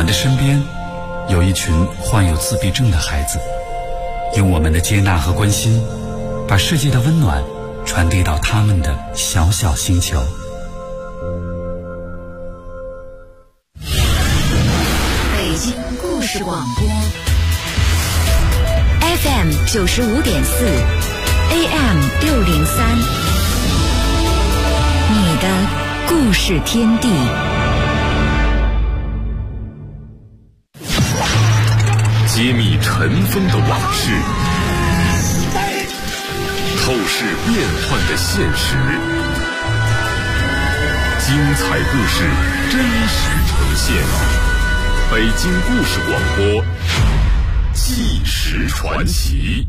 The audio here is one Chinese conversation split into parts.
们的身边有一群患有自闭症的孩子，用我们的接纳和关心，把世界的温暖传递到他们的小小星球。 北京故事广播 FM 95.4 AM 603，你的故事天地。 揭秘尘封的往事，透视变幻的现实，精彩故事真实呈现。北京故事广播，纪实传奇。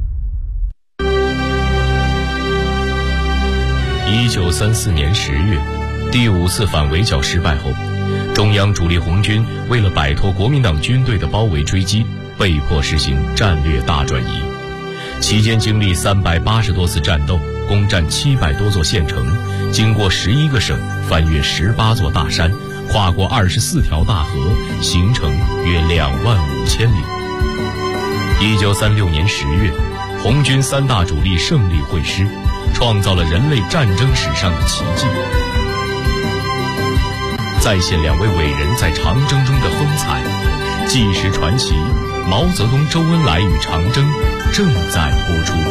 1934年10月，第5次反围剿失败后，中央主力红军为了摆脱国民党军队的包围追击，被迫实行战略大转移。期间经历380多次战斗，攻占700多座县城，经过11个省，翻越18座大山，跨过24条大河，行程约25000里。1936年10月，红军3大主力胜利会师，创造了人类战争史上的奇迹。再现2位伟人在长征中的风采，纪实传奇毛泽东、周恩来与长征正在播出。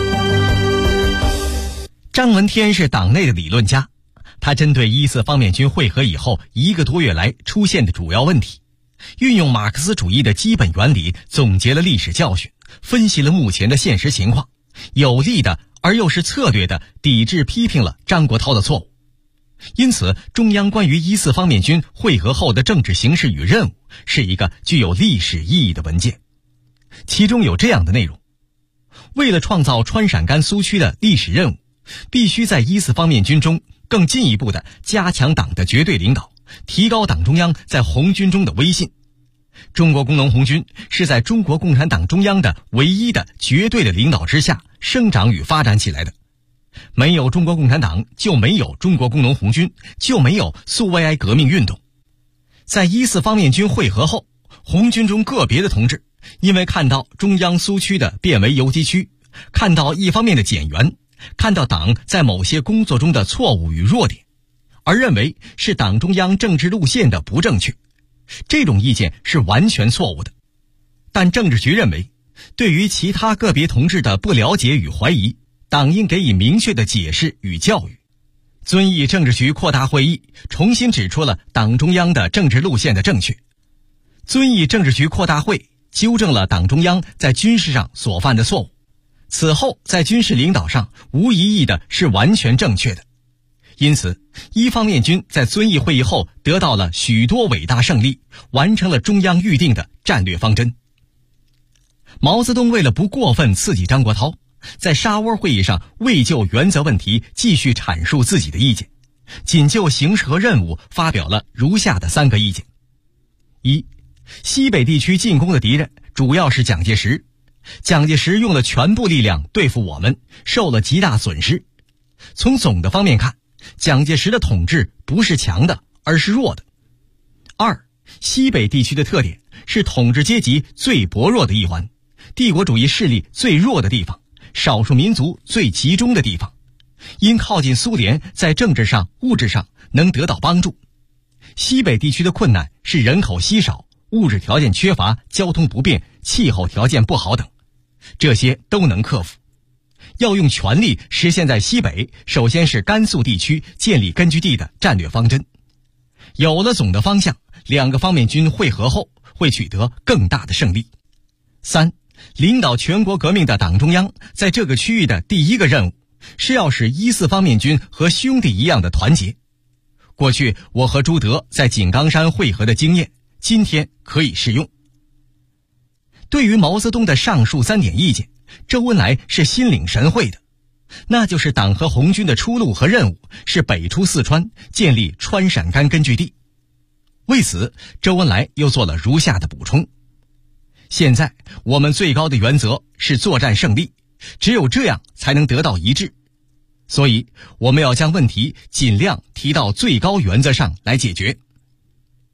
张闻天是党内的理论家，他针对1次方面军会合以后1个多月来出现的主要问题，运用马克思主义的基本原理，总结了历史教训，分析了目前的现实情况，有力的而又是策略的抵制批评了张国焘的错误。因此，中央关于1次方面军会合后的政治形势与任务是一个具有历史意义的文件。其中有这样的内容：为了创造川陕甘苏区的历史任务，必须在1次方面军中更进一步地加强党的绝对领导，提高党中央在红军中的威信。中国工农红军是在中国共产党中央的唯一的绝对的领导之下生长与发展起来的。没有中国共产党，就没有中国工农红军，就没有苏维埃革命运动。在1次方面军会合后，红军中个别的同志因为看到中央苏区的变为游击区，看到一方面的减员，看到党在某些工作中的错误与弱点，而认为是党中央政治路线的不正确，这种意见是完全错误的。但政治局认为，对于其他个别同志的不了解与怀疑，党应给予明确的解释与教育。遵义政治局扩大会议重新指出了党中央的政治路线的正确。遵义政治局扩大会纠正了党中央在军事上所犯的错误，此后在军事领导上无疑义的是完全正确的。因此1方面军在遵义会议后得到了许多伟大胜利，完成了中央预定的战略方针。毛泽东为了不过分刺激张国焘，在沙窝会议上未就原则问题继续阐述自己的意见，仅就形势和任务发表了如下的3个意见。1. 西北地区进攻的敌人主要是蒋介石，蒋介石用了全部力量对付我们，受了极大损失。从总的方面看，蒋介石的统治不是强的，而是弱的。2. 西北地区的特点是统治阶级最薄弱的一环，帝国主义势力最弱的地方，少数民族最集中的地方，因靠近苏联，在政治上、物质上能得到帮助。西北地区的困难是人口稀少、物质条件缺乏、交通不便、气候条件不好等，这些都能克服。要用全力实现在西北，首先是甘肃地区建立根据地的战略方针。有了总的方向，2个方面军会合后会取得更大的胜利。3. 领导全国革命的党中央在这个区域的第1个任务是要使1次方面军和兄弟一样的团结。过去我和朱德在井冈山会合的经验，今天可以适用。对于毛泽东的上述3点意见，周恩来是心领神会的，那就是党和红军的出路和任务是北出四川，建立川陕甘根据地。为此，周恩来又做了如下的补充：现在我们最高的原则是作战胜利，只有这样才能得到一致。所以我们要将问题尽量提到最高原则上来解决。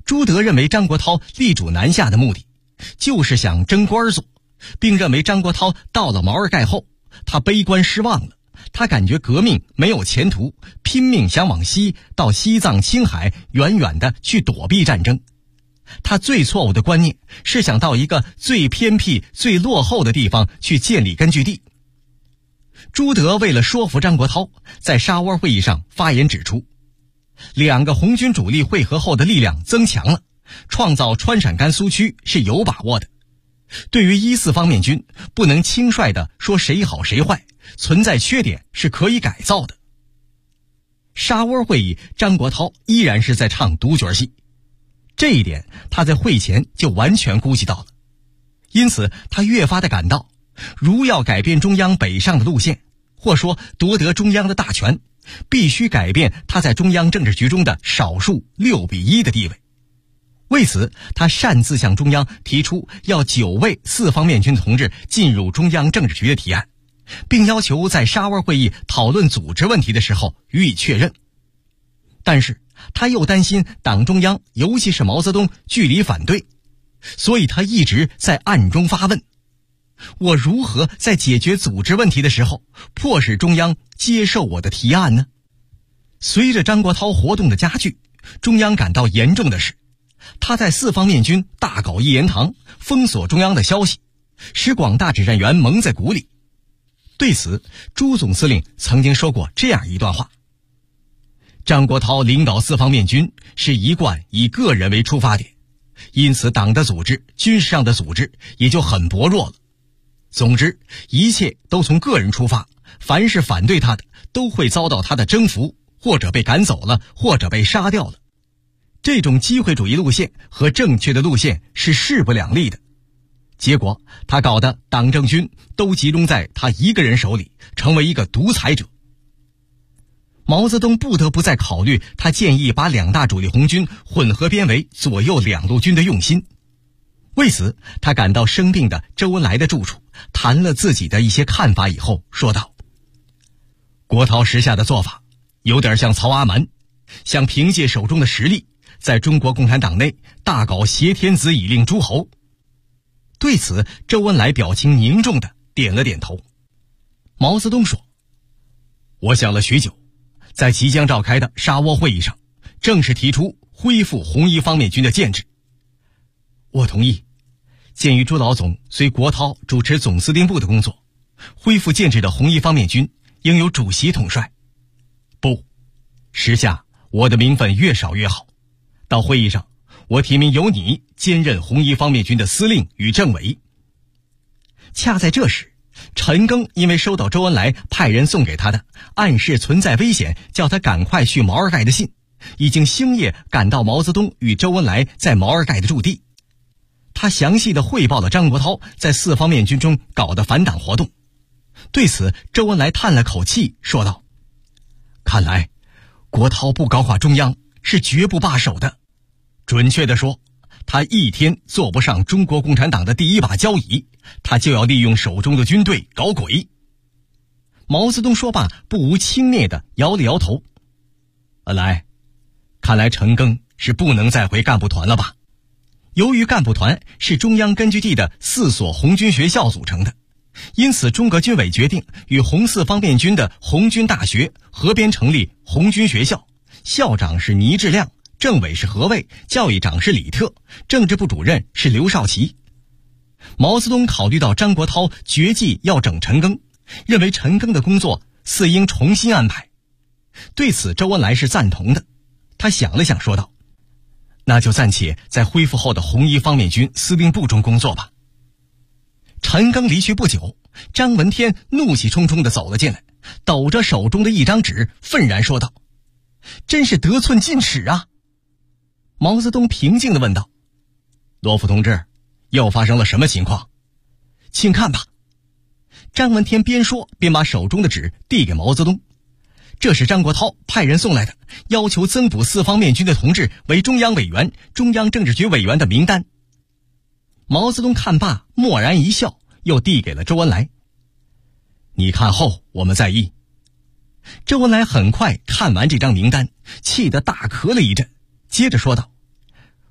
朱德认为张国焘力主南下的目的就是想争官做，并认为张国焘到了毛尔盖后，他悲观失望了，他感觉革命没有前途，拼命想往西到西藏、青海远远的去躲避战争。他最错误的观念是想到一个最偏僻、最落后的地方去建立根据地。朱德为了说服张国焘，在沙窝会议上发言指出，两个红军主力会合后的力量增强了，创造川陕甘苏区是有把握的。对于1、4方面军，不能轻率地说谁好谁坏，存在缺点是可以改造的。沙窝会议，张国焘依然是在唱独角戏，这一点他在会前就完全估计到了，因此他越发的感到，如要改变中央北上的路线，或说夺得中央的大权，必须改变他在中央政治局中的少数6比1的地位。为此，他擅自向中央提出要9位4方面军同志进入中央政治局的提案，并要求在沙窝会议讨论组织问题的时候予以确认。但是他又担心党中央，尤其是毛泽东据理反对，所以他一直在暗中发问：我如何在解决组织问题的时候迫使中央接受我的提案呢？随着张国焘活动的加剧，中央感到严重的是，他在4方面军大搞一言堂，封锁中央的消息，使广大指战员蒙在鼓里。对此，朱总司令曾经说过这样一段话：张国焘领导4方面军是一贯以个人为出发点，因此党的组织、军事上的组织也就很薄弱了。总之，一切都从个人出发，凡是反对他的都会遭到他的征服，或者被赶走了，或者被杀掉了。这种机会主义路线和正确的路线是势不两立的，结果他搞得党政军都集中在他一个人手里，成为一个独裁者。毛泽东不得不再考虑他建议把2大主力红军混合编为左右2路军的用心。为此，他赶到生病的周恩来的住处，谈了自己的一些看法以后说道：国焘时下的做法有点像曹阿瞒，想凭借手中的实力在中国共产党内大搞挟天子以令诸侯。对此，周恩来表情凝重地点了点头。毛泽东说：我想了许久，在即将召开的沙窝会议上，正式提出恢复红一方面军的建制。我同意，鉴于朱老总随国焘主持总司令部的工作，恢复建制的红一方面军应由主席统帅。不，时下我的名分越少越好，到会议上，我提名由你兼任红一方面军的司令与政委。恰在这时，陈赓因为收到周恩来派人送给他的暗示存在危险叫他赶快去毛尔盖的信，已经星夜赶到毛泽东与周恩来在毛尔盖的驻地。他详细地汇报了张国焘在4方面军中搞的反党活动。对此，周恩来叹了口气说道：看来国焘不搞垮中央是绝不罢手的。准确地说，他一天坐不上中国共产党的第一把交椅，他就要利用手中的军队搞鬼。毛泽东说罢，不无轻蔑地摇了摇头。恩来，看来陈赓是不能再回干部团了吧？由于干部团是中央根据地的4所红军学校组成的，因此中革军委决定与红4方面军的红军大学合编成立红军学校，校长是倪志亮，政委是何卫，教育长是李特，政治部主任是刘少奇。毛泽东考虑到张国焘决计要整陈赓，认为陈赓的工作似应重新安排。对此，周恩来是赞同的。他想了想说道：那就暂且在恢复后的红一方面军司令部中工作吧。陈赓离去不久，张闻天怒气冲冲地走了进来，抖着手中的一张纸，愤然说道：真是得寸进尺啊！毛泽东平静地问道：罗夫同志，又发生了什么情况？请看吧。张闻天边说边把手中的纸递给毛泽东。这是张国焘派人送来的，要求增补4方面军的同志为中央委员、中央政治局委员的名单。毛泽东看罢，默然一笑，又递给了周恩来。你看后我们再议。周恩来很快看完这张名单，气得大咳了一阵，接着说道：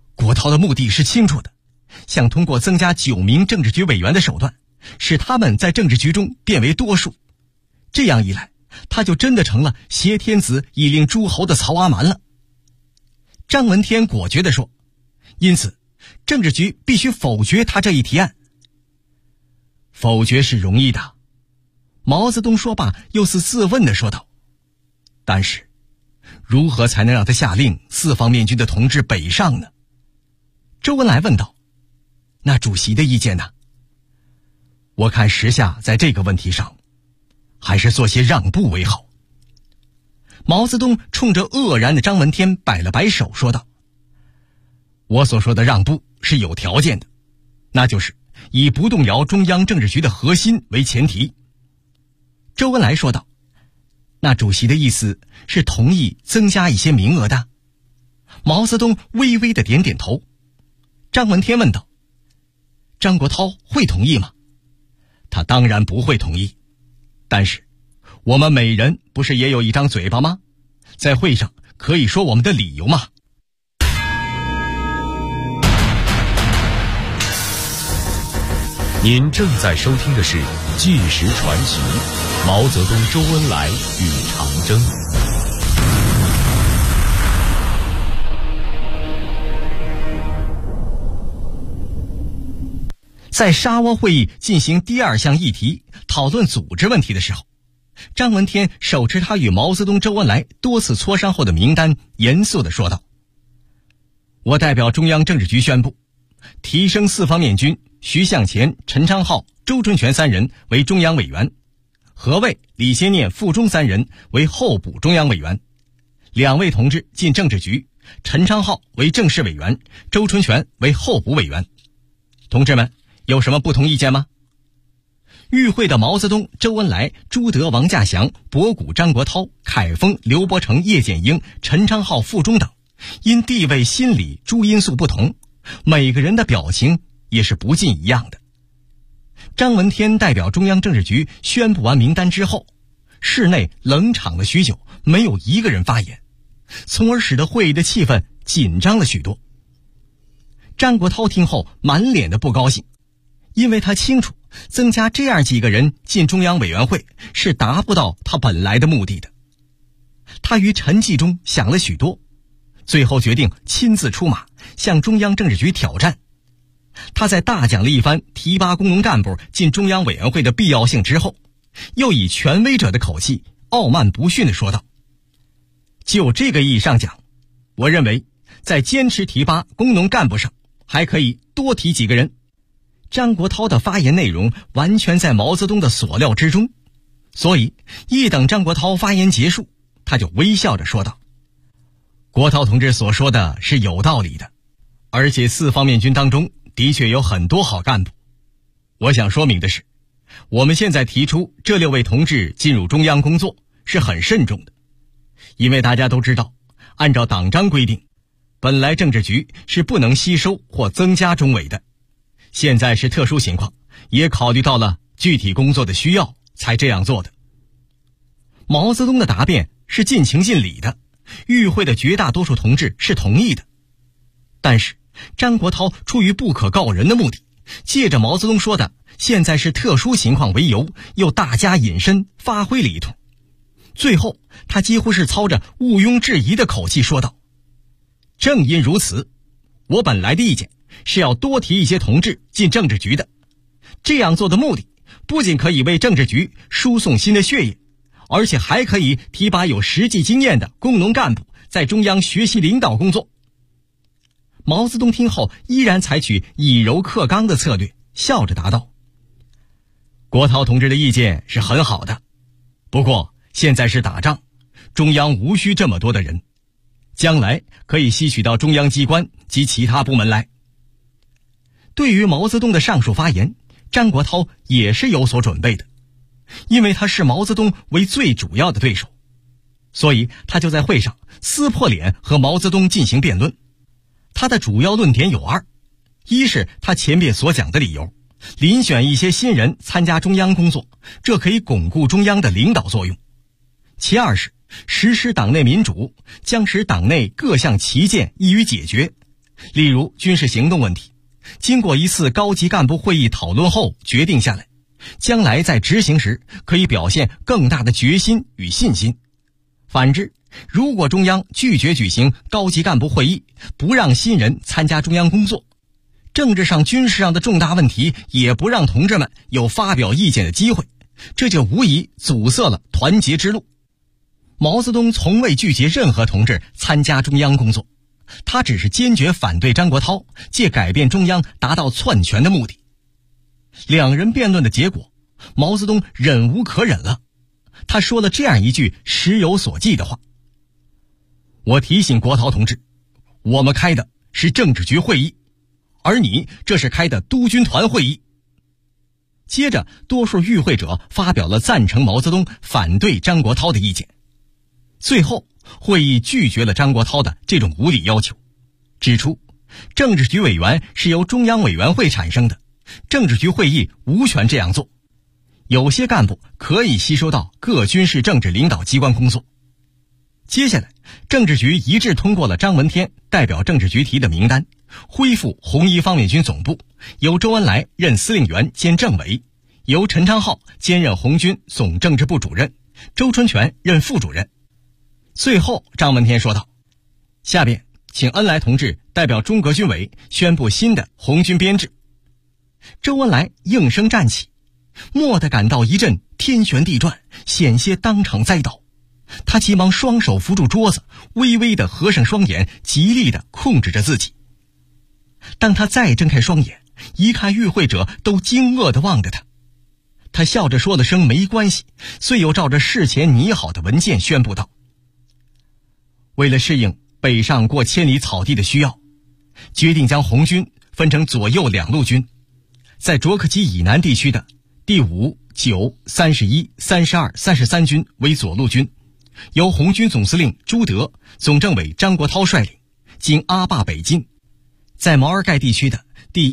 涛的目的是清楚的，想通过增加9名政治局委员的手段，使他们在政治局中变为多数。这样一来，他就真的成了挟天子以令诸侯的曹阿瞒了。张闻天果决地说，因此政治局必须否决他这一提案。否决是容易的，毛泽东说罢又似自问地说道，但是如何才能让他下令四方面军的同志北上呢？周恩来问道，那主席的意见呢？我看时下在这个问题上还是做些让步为好。毛泽东冲着愕然的张闻天摆了摆手说道，我所说的让步是有条件的，那就是以不动摇中央政治局的核心为前提。周恩来说道，那主席的意思是同意增加一些名额的？毛泽东微微的点点头。张闻天问道，张国焘会同意吗？他当然不会同意，但是我们每人不是也有一张嘴巴吗？在会上可以说我们的理由吗？ 您正在收听的是《纪实传奇》，毛泽东、周恩来与长征。 在沙窝会议进行第2项议题讨论组织问题的时候，张闻天手持他与毛泽东、周恩来多次磋商后的名单，严肃地说道，我代表中央政治局宣布，提升四方面军徐向前、陈昌浩、周春泉3人为中央委员，何卫、李先念、傅忠3人为候补中央委员，2位同志进政治局，陈昌浩为正式委员，周春泉为候补委员。同志们有什么不同意见吗？与会的毛泽东、周恩来、朱德、王稼祥、博古、张国焘、凯丰、刘伯承、叶剑英、陈昌浩、傅忠等，因地位、心理诸因素不同，每个人的表情也是不尽一样的。张闻天代表中央政治局宣布完名单之后，室内冷场了许久，没有一个人发言，从而使得会议的气氛紧张了许多。张国焘听后满脸的不高兴，因为他清楚增加这样几个人进中央委员会是达不到他本来的目的的。他于沉寂中想了许多，最后决定亲自出马向中央政治局挑战。他在大讲了一番提拔工农干部进中央委员会的必要性之后，又以权威者的口气傲慢不逊地说道，就这个意义上讲，我认为在坚持提拔工农干部上还可以多提几个人。张国焘的发言内容完全在毛泽东的所料之中，所以一等张国焘发言结束，他就微笑着说道，国焘同志所说的是有道理的，而且四方面军当中的确有很多好干部。我想说明的是，我们现在提出这6位同志进入中央工作是很慎重的，因为大家都知道，按照党章规定，本来政治局是不能吸收或增加中委的，现在是特殊情况，也考虑到了具体工作的需要才这样做的。毛泽东的答辩是尽情尽理的，与会的绝大多数同志是同意的，但是张国焘出于不可告人的目的，借着毛泽东说的现在是特殊情况为由，又大加引申，发挥了一通。最后他几乎是操着毋庸置疑的口气说道，正因如此，我本来的意见是要多提一些同志进政治局的，这样做的目的不仅可以为政治局输送新的血液，而且还可以提拔有实际经验的工农干部在中央学习领导工作。毛泽东听后依然采取以柔克刚的策略，笑着答道，国焘同志的意见是很好的，不过现在是打仗，中央无需这么多的人，将来可以吸取到中央机关及其他部门来。对于毛泽东的上述发言，张国焘也是有所准备的，因为他视毛泽东为最主要的对手，所以他就在会上撕破脸和毛泽东进行辩论。他的主要论点有2，一是他前面所讲的理由，遴选一些新人参加中央工作，这可以巩固中央的领导作用；其2是实施党内民主，将使党内各项旗舰易于解决， 例如军事行动问题，经过一次高级干部会议讨论后决定下来，将来在执行时可以表现更大的决心与信心。反之，如果中央拒绝举行高级干部会议，不让新人参加中央工作，政治上军事上的重大问题也不让同志们有发表意见的机会，这就无疑阻塞了团结之路。毛泽东从未拒绝任何同志参加中央工作，他只是坚决反对张国焘借改变中央达到篡权的目的。两人辩论的结果，毛泽东忍无可忍了，他说了这样一句时有所记的话：我提醒国焘同志，我们开的是政治局会议，而你这是开的督军团会议。接着多数与会者发表了赞成毛泽东反对张国焘的意见。最后会议拒绝了张国焘的这种无理要求，指出政治局委员是由中央委员会产生的，政治局会议无权这样做，有些干部可以吸收到各军事政治领导机关工作。接下来政治局一致通过了张闻天代表政治局提的名单，恢复红一方面军总部，由周恩来任司令员兼政委，由陈昌浩兼任红军总政治部主任，周春泉任副主任。最后张闻天说道：下边请恩来同志代表中革军委宣布新的红军编制。周恩来应声站起，蓦地感到一阵天旋地转，险些当场栽倒。他急忙双手扶住桌子，微微地合上双眼，极力地控制着自己。当他再睁开双眼，一看与会者都惊愕地望着他，他笑着说了声没关系，遂又照着事前拟好的文件宣布道：为了适应北上过千里草地的需要，决定将红军分成左右两路军，在卓克基以南地区的第5、9、31、32、33军为左路军，由红军总司令朱德、总政委张国焘率领，经阿坝北进；在毛尔盖地区的第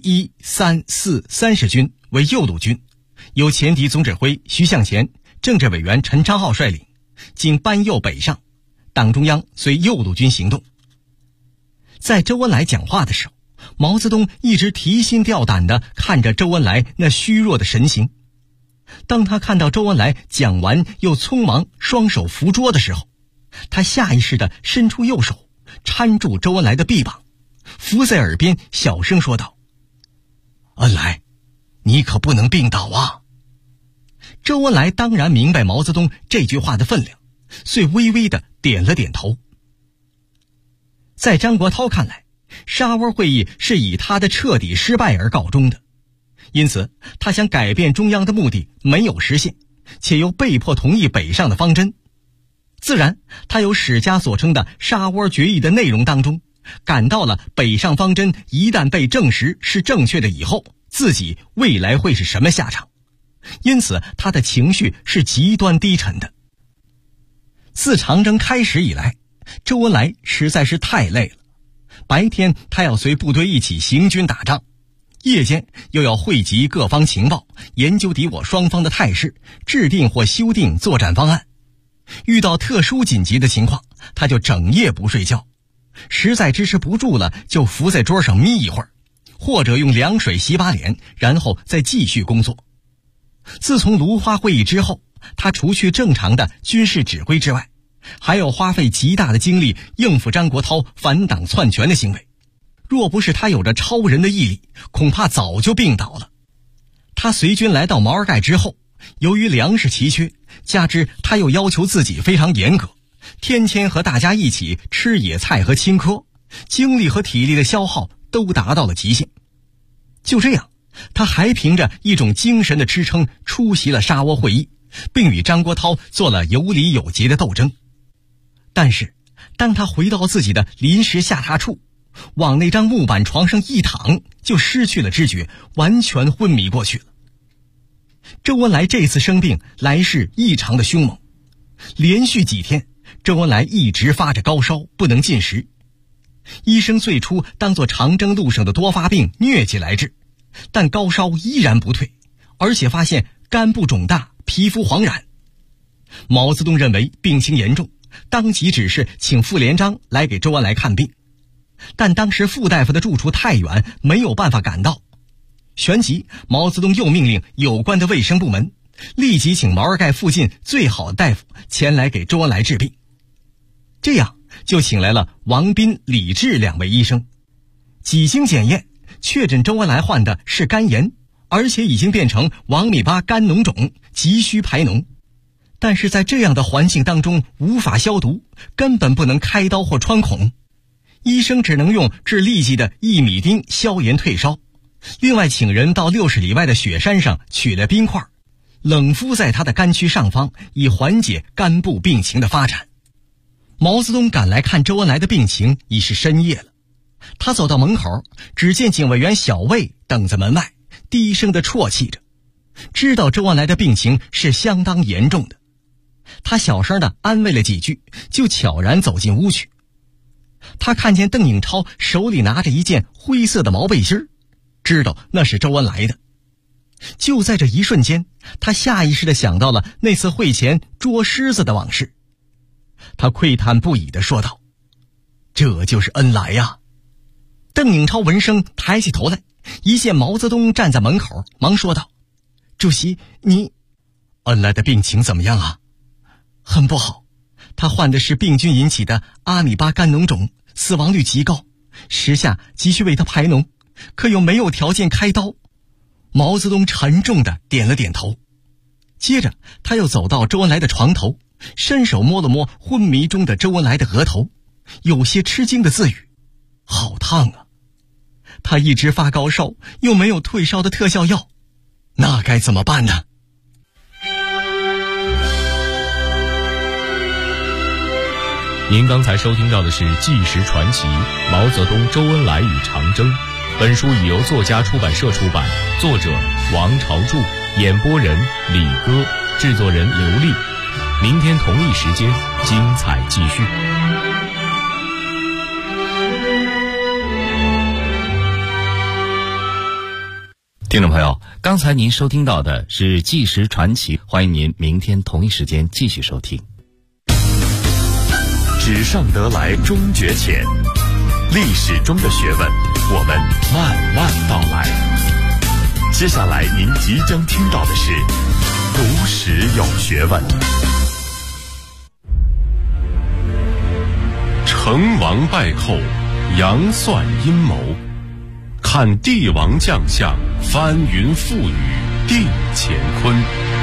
1、3、4、30军为右路军，由前敌总指挥徐向前、政治委员陈昌浩率领，经班右北上，党中央随右路军行动。在周恩来讲话的时候，毛泽东一直提心吊胆地看着周恩来那虚弱的神情。当他看到周恩来讲完又匆忙双手扶桌的时候，他下意识地伸出右手搀住周恩来的臂膀，伏在耳边小声说道：恩来，你可不能病倒啊。周恩来当然明白毛泽东这句话的分量，遂微微地点了点头。在张国焘看来，沙窝会议是以他的彻底失败而告终的，因此他想改变中央的目的没有实现，且又被迫同意北上的方针。自然他由史家所称的沙窝决议的内容当中感到了北上方针一旦被证实是正确的以后，自己未来会是什么下场，因此他的情绪是极端低沉的。自长征开始以来，周恩来实在是太累了，白天他要随部队一起行军打仗，夜间又要汇集各方情报，研究敌我双方的态势，制定或修订作战方案。遇到特殊紧急的情况，他就整夜不睡觉，实在支持不住了，就伏在桌上眯一会儿，或者用凉水洗把脸，然后再继续工作。自从芦花会议之后，他除去正常的军事指挥之外，还要花费极大的精力应付张国焘反党篡权的行为。若不是他有着超人的毅力，恐怕早就病倒了。他随军来到毛尔盖之后，由于粮食奇缺，加之他又要求自己非常严格，天天和大家一起吃野菜和青稞，精力和体力的消耗都达到了极限。就这样，他还凭着一种精神的支撑出席了沙窝会议，并与张国焘做了有理有节的斗争。但是当他回到自己的临时下榻处，往那张木板床上一躺，就失去了知觉，完全昏迷过去了。周恩来这次生病来势异常的凶猛，连续几天周恩来一直发着高烧，不能进食。医生最初当作长征路上的多发病疟疾来治，但高烧依然不退，而且发现肝部肿大，皮肤黄染。毛泽东认为病情严重，当即指示请傅连璋来给周恩来看病。 但当时傅大夫的住处太远，没有办法赶到。旋即，毛泽东又命令有关的卫生部门立即请毛尔盖附近最好的大夫前来给周恩来治病。这样就请来了王斌、李治2位医生。几经检验，确诊周恩来患的是肝炎，而且已经变成王米巴肝脓肿，急需排脓。但是在这样的环境当中无法消毒，根本不能开刀或穿孔，医生只能用治痢疾的薏米丁消炎退烧，另外请人到60里外的雪山上取了冰块，冷敷在他的肝区上方，以缓解肝部病情的发展。毛泽东赶来看周恩来的病情已是深夜了，他走到门口，只见警卫员小魏等在门外，低声地啜泣着，知道周恩来的病情是相当严重的。他小声地安慰了几句，就悄然走进屋去。他看见邓颖超手里拿着一件灰色的毛背心，知道那是周恩来的。就在这一瞬间，他下意识地想到了那次会前捉狮子的往事。他喟叹不已地说道：“这就是恩来呀！”邓颖超闻声抬起头来，一见毛泽东站在门口，忙说道：“主席，你……恩来的病情怎么样啊？”“很不好，他患的是病菌引起的阿米巴肝脓肿，死亡率极高，时下急需为他排脓，可又没有条件开刀。”毛泽东沉重地点了点头。接着他又走到周恩来的床头，伸手摸了摸昏迷中的周恩来的额头，有些吃惊地自语：“好烫啊！他一直发高烧，又没有退烧的特效药，那该怎么办呢？” 您刚才收听到的是《纪实传奇：毛泽东、周恩来与长征》。本书已由作家出版社出版，作者王朝柱，演播人李歌，制作人刘丽。明天同一时间，精彩继续。 听众朋友，刚才您收听到的是《纪实传奇》，欢迎您明天同一时间继续收听。 纸上得来终觉浅，历史中的学问，我们慢慢道来。接下来您即将听到的是读史有学问。成王败后，杨算阴谋，看帝王将相，翻云覆雨，定乾坤。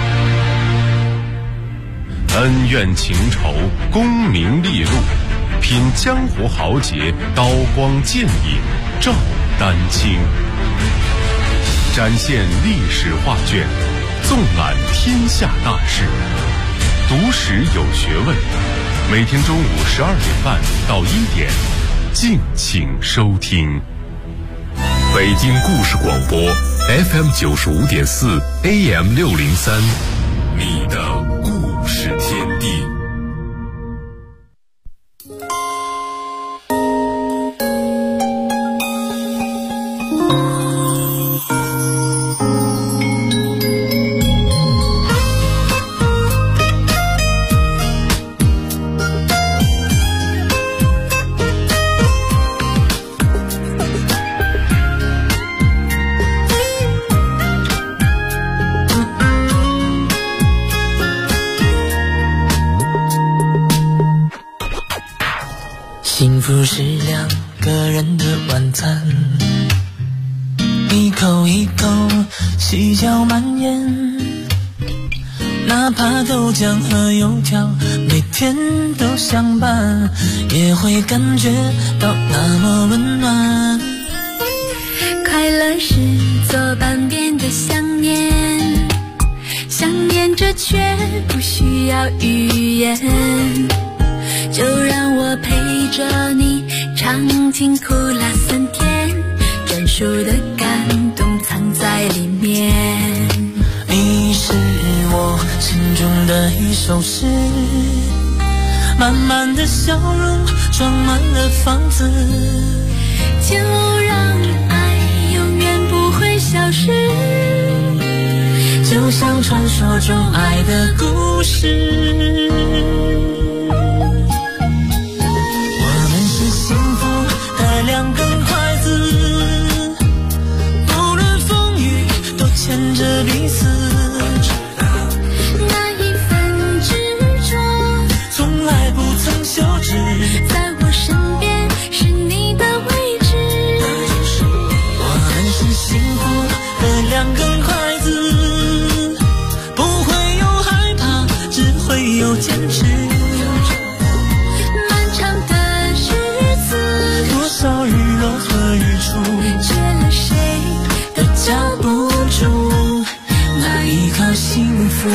恩怨情仇，功名利禄，品江湖豪杰，刀光剑影，照丹青。展现历史画卷，纵览天下大事。读史有学问，每天中午12点半到1点，敬请收听。北京故事广播 FM 95.4 AM 603，你的故事天地。 幸福是两个人的晚餐，一口一口细嚼慢咽，哪怕豆浆和油条每天都相伴，也会感觉到那么温暖。 快乐是左半边的想念，想念着却不需要语言，就让我陪着你尝尽苦辣酸甜，专属的感动藏在里面。 你是我心中的一首诗，满满的笑容装满了房子， 就让爱永远不会消失， 就像传说中爱的故事。我们是幸福的两两根筷子，不会有害怕，只会有坚持。 漫长的日子， 多少日落和日出， 缺了谁都叫不住那一刻幸福。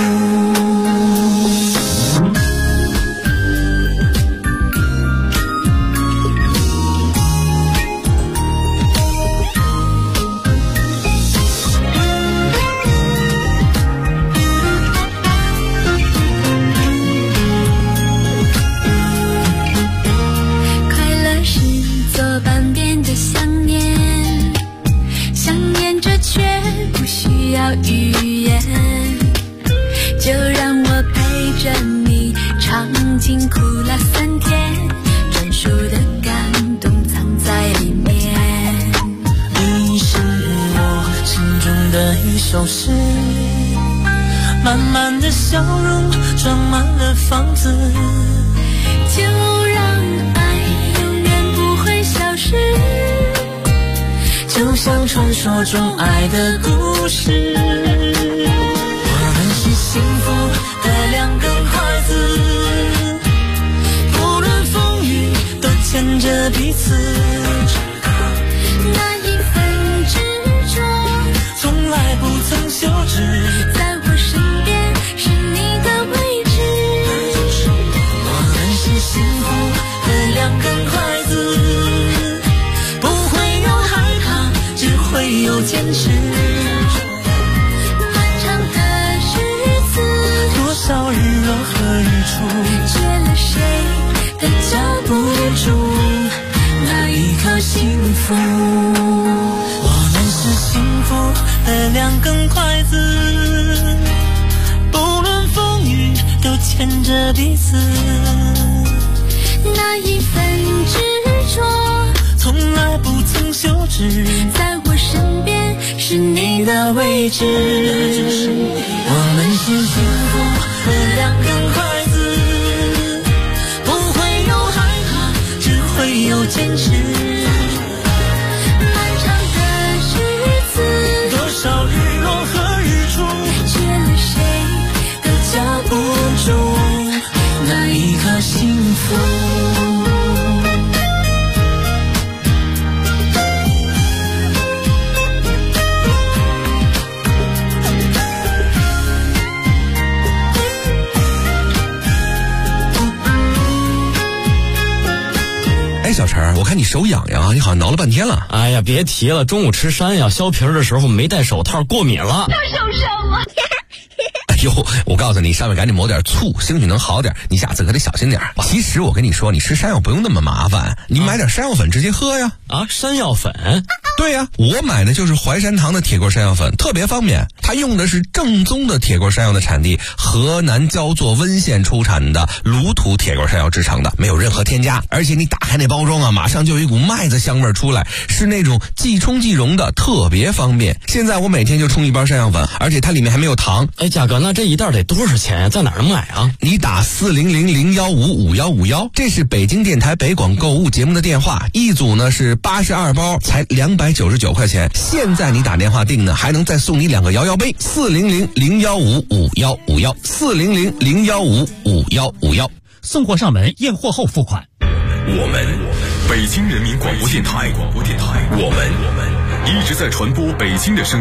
语言，就让我陪着你尝尽苦辣酸甜，专属的感动藏在里面。 你是我心中的一首诗，满满的笑容装满了房子， 就让爱永远不会消失， 就像传说中爱的故事。我们是幸福的两根筷子，不论风雨都牵着彼此。 那一份执着从来不曾休止， 在我身边是你的位置。 我们是幸福的两根筷子，不会有害怕，只会有坚持。 漫长的日子， 多少日落和日出， 缺了谁都叫不住那一刻幸福。我们是幸福的两根筷子，不论风雨都牵着彼此。 那一份执着从来不曾休止， 在我身边是你的位置。 我们是幸福的两根筷子，不会有害怕，只会有坚持。 漫长的日子， 多少日落和日出， 缺了谁都叫不住那一刻幸福。 小陈，我看你手痒痒，你好像挠了半天了。 哎呀，别提了，中午吃山药削皮的时候没戴手套，过敏了。 他受伤了。 哎呦，我告诉你，上面赶紧抹点醋，兴许能好点。你下次可得小心点。其实我跟你说，你吃山药不用那么麻烦，你买点山药粉直接喝呀。 啊，山药粉？ 对呀，我买的就是淮山堂的铁锅山药粉，特别方便。它用的是正宗的铁锅山药的产地河南焦作温县出产的卤土铁锅山药制成的，没有任何添加。而且你打开那包装啊，马上就有一股麦子香味出来，是那种即冲即溶的，特别方便。现在我每天就冲一包山药粉，而且它里面还没有糖。 哎，价格那这一袋得多少钱呀？在哪儿能买啊？ 你打400-015-5151，这是北京电台北广购物节目的电话，一组呢是82包，才299块钱。现在你打电话订呢，还能再送你2个摇摇杯。400-015-5151，400-015-5151， 送货上门，验货后付款。 我们北京人民广播电台，我们一直在传播北京的声音。